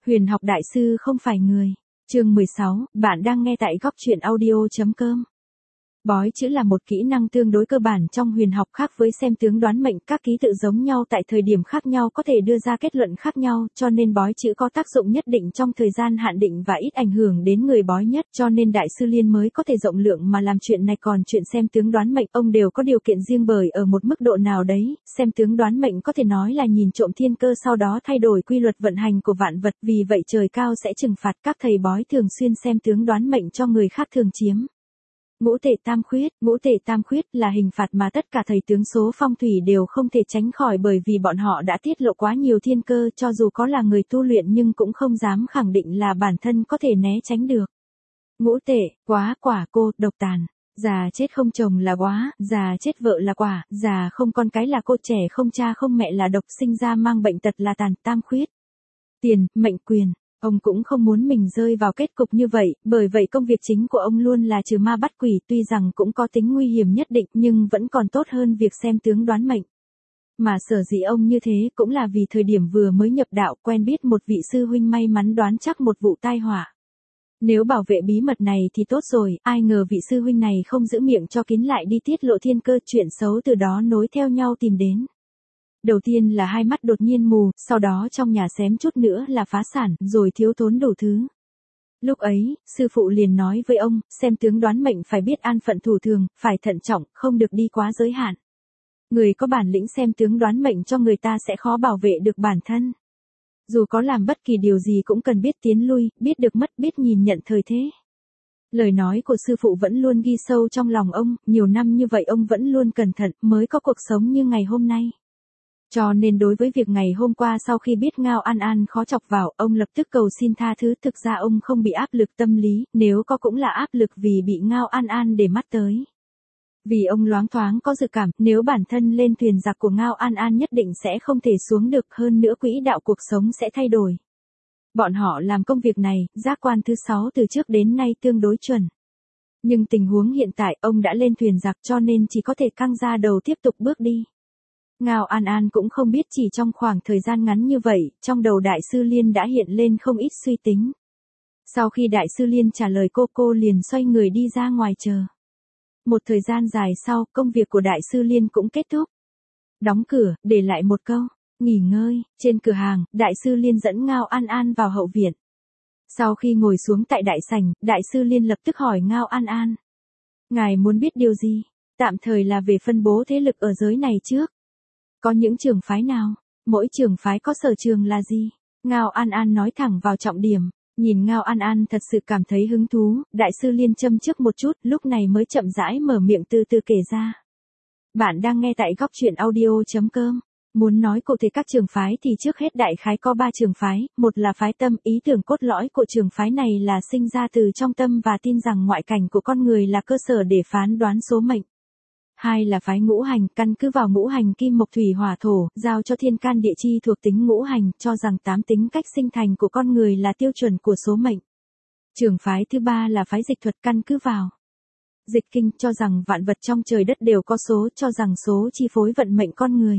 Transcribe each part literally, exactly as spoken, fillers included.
Huyền học đại sư không phải người. Chương mười sáu, bạn đang nghe tại góc truyện audio.com. Bói chữ là một kỹ năng tương đối cơ bản trong huyền học, khác với xem tướng đoán mệnh, các ký tự giống nhau tại thời điểm khác nhau có thể đưa ra kết luận khác nhau, cho nên bói chữ có tác dụng nhất định trong thời gian hạn định và ít ảnh hưởng đến người bói nhất, cho nên Đại sư Liên mới có thể rộng lượng mà làm chuyện này. Còn chuyện xem tướng đoán mệnh, ông đều có điều kiện riêng, bởi ở một mức độ nào đấy, xem tướng đoán mệnh có thể nói là nhìn trộm thiên cơ, sau đó thay đổi quy luật vận hành của vạn vật, vì vậy trời cao sẽ trừng phạt các thầy bói thường xuyên xem tướng đoán mệnh cho người khác thường chiếm. Ngũ tệ tam khuyết, ngũ tệ tam khuyết là hình phạt mà tất cả thầy tướng số phong thủy đều không thể tránh khỏi, bởi vì bọn họ đã tiết lộ quá nhiều thiên cơ, cho dù có là người tu luyện nhưng cũng không dám khẳng định là bản thân có thể né tránh được. Ngũ tệ, quá, quả, cô, độc, tàn. Già chết không chồng là quá, già chết vợ là quả, già không con cái là cô, trẻ không cha không mẹ là độc, sinh ra mang bệnh tật là tàn. Tam khuyết, tiền, mệnh, quyền. Ông cũng không muốn mình rơi vào kết cục như vậy, bởi vậy công việc chính của ông luôn là trừ ma bắt quỷ, tuy rằng cũng có tính nguy hiểm nhất định nhưng vẫn còn tốt hơn việc xem tướng đoán mệnh. Mà sở dĩ ông như thế cũng là vì thời điểm vừa mới nhập đạo quen biết một vị sư huynh may mắn đoán chắc một vụ tai họa. Nếu bảo vệ bí mật này thì tốt rồi, ai ngờ vị sư huynh này không giữ miệng cho kín lại đi tiết lộ thiên cơ, chuyện xấu từ đó nối theo nhau tìm đến. Đầu tiên là hai mắt đột nhiên mù, sau đó trong nhà xém chút nữa là phá sản, rồi thiếu thốn đủ thứ. Lúc ấy, sư phụ liền nói với ông, xem tướng đoán mệnh phải biết an phận thủ thường, phải thận trọng, không được đi quá giới hạn. Người có bản lĩnh xem tướng đoán mệnh cho người ta sẽ khó bảo vệ được bản thân. Dù có làm bất kỳ điều gì cũng cần biết tiến lui, biết được mất, biết nhìn nhận thời thế. Lời nói của sư phụ vẫn luôn ghi sâu trong lòng ông, nhiều năm như vậy ông vẫn luôn cẩn thận mới có cuộc sống như ngày hôm nay. Cho nên đối với việc ngày hôm qua sau khi biết Ngao An An khó chọc vào, ông lập tức cầu xin tha thứ. Thực ra ông không bị áp lực tâm lý, nếu có cũng là áp lực vì bị Ngao An An để mắt tới. Vì ông loáng thoáng có dự cảm, nếu bản thân lên thuyền giặc của Ngao An An nhất định sẽ không thể xuống được, hơn nữa quỹ đạo cuộc sống sẽ thay đổi. Bọn họ làm công việc này, giác quan thứ sáu từ trước đến nay tương đối chuẩn. Nhưng tình huống hiện tại, ông đã lên thuyền giặc cho nên chỉ có thể căng ra đầu tiếp tục bước đi. Ngao An An cũng không biết chỉ trong khoảng thời gian ngắn như vậy, trong đầu Đại sư Liên đã hiện lên không ít suy tính. Sau khi Đại sư Liên trả lời cô, cô liền xoay người đi ra ngoài chờ. Một thời gian dài sau, công việc của Đại sư Liên cũng kết thúc. Đóng cửa, để lại một câu, nghỉ ngơi. Trên cửa hàng, Đại sư Liên dẫn Ngao An An vào hậu viện. Sau khi ngồi xuống tại đại sảnh, Đại sư Liên lập tức hỏi Ngao An An. Ngài muốn biết điều gì? Tạm thời là về phân bố thế lực ở giới này trước. Có những trường phái nào? Mỗi trường phái có sở trường là gì? Ngao An An nói thẳng vào trọng điểm. Nhìn Ngao An An thật sự cảm thấy hứng thú, Đại sư Liên châm trước một chút, lúc này mới chậm rãi mở miệng từ từ kể ra. Bạn đang nghe tại góc truyện audio.com. Muốn nói cụ thể các trường phái thì trước hết đại khái có ba trường phái, một là phái tâm, ý tưởng cốt lõi của trường phái này là sinh ra từ trong tâm và tin rằng ngoại cảnh của con người là cơ sở để phán đoán số mệnh. Hai là phái ngũ hành, căn cứ vào ngũ hành kim mộc thủy hỏa thổ, giao cho thiên can địa chi thuộc tính ngũ hành, cho rằng tám tính cách sinh thành của con người là tiêu chuẩn của số mệnh. Trường phái thứ ba là phái dịch thuật, căn cứ vào dịch kinh, cho rằng vạn vật trong trời đất đều có số, cho rằng số chi phối vận mệnh con người.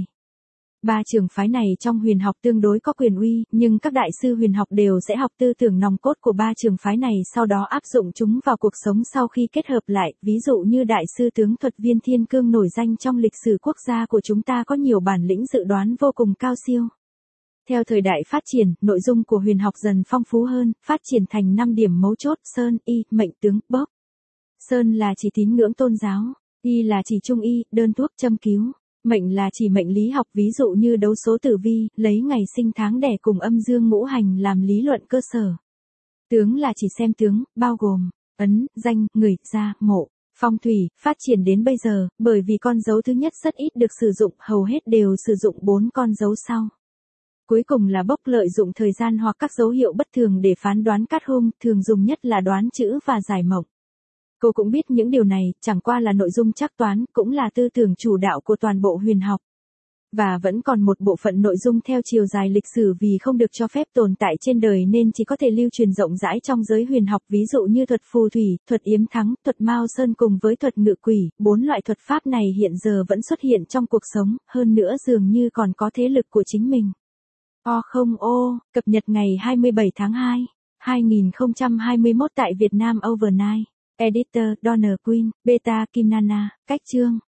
Ba trường phái này trong huyền học tương đối có quyền uy, nhưng các đại sư huyền học đều sẽ học tư tưởng nòng cốt của ba trường phái này, sau đó áp dụng chúng vào cuộc sống sau khi kết hợp lại, ví dụ như đại sư tướng thuật Viên Thiên Cương nổi danh trong lịch sử quốc gia của chúng ta có nhiều bản lĩnh dự đoán vô cùng cao siêu. Theo thời đại phát triển, nội dung của huyền học dần phong phú hơn, phát triển thành năm điểm mấu chốt: Sơn, Y, mệnh tướng, bốc. Sơn là chỉ tín ngưỡng tôn giáo, Y là chỉ trung y, đơn thuốc châm cứu. Mệnh là chỉ mệnh lý học, ví dụ như đấu số tử vi, lấy ngày sinh tháng đẻ cùng âm dương ngũ hành làm lý luận cơ sở. Tướng là chỉ xem tướng, bao gồm ấn, danh, người, gia, mộ. Phong thủy, phát triển đến bây giờ, bởi vì con dấu thứ nhất rất ít được sử dụng, hầu hết đều sử dụng bốn con dấu sau. Cuối cùng là bốc, lợi dụng thời gian hoặc các dấu hiệu bất thường để phán đoán cát hung, thường dùng nhất là đoán chữ và giải mộng. Cô cũng biết những điều này, chẳng qua là nội dung trắc toán, cũng là tư tưởng chủ đạo của toàn bộ huyền học. Và vẫn còn một bộ phận nội dung theo chiều dài lịch sử vì không được cho phép tồn tại trên đời nên chỉ có thể lưu truyền rộng rãi trong giới huyền học, ví dụ như thuật phù thủy, thuật yếm thắng, thuật mao sơn cùng với thuật ngự quỷ. Bốn loại thuật pháp này hiện giờ vẫn xuất hiện trong cuộc sống, hơn nữa dường như còn có thế lực của chính mình. O không ô, cập nhật ngày hai mươi bảy tháng hai, hai nghìn không trăm hai mươi mốt tại Việt Nam Overnight. Editor Donner Queen, Beta Kim Nana, cách chương.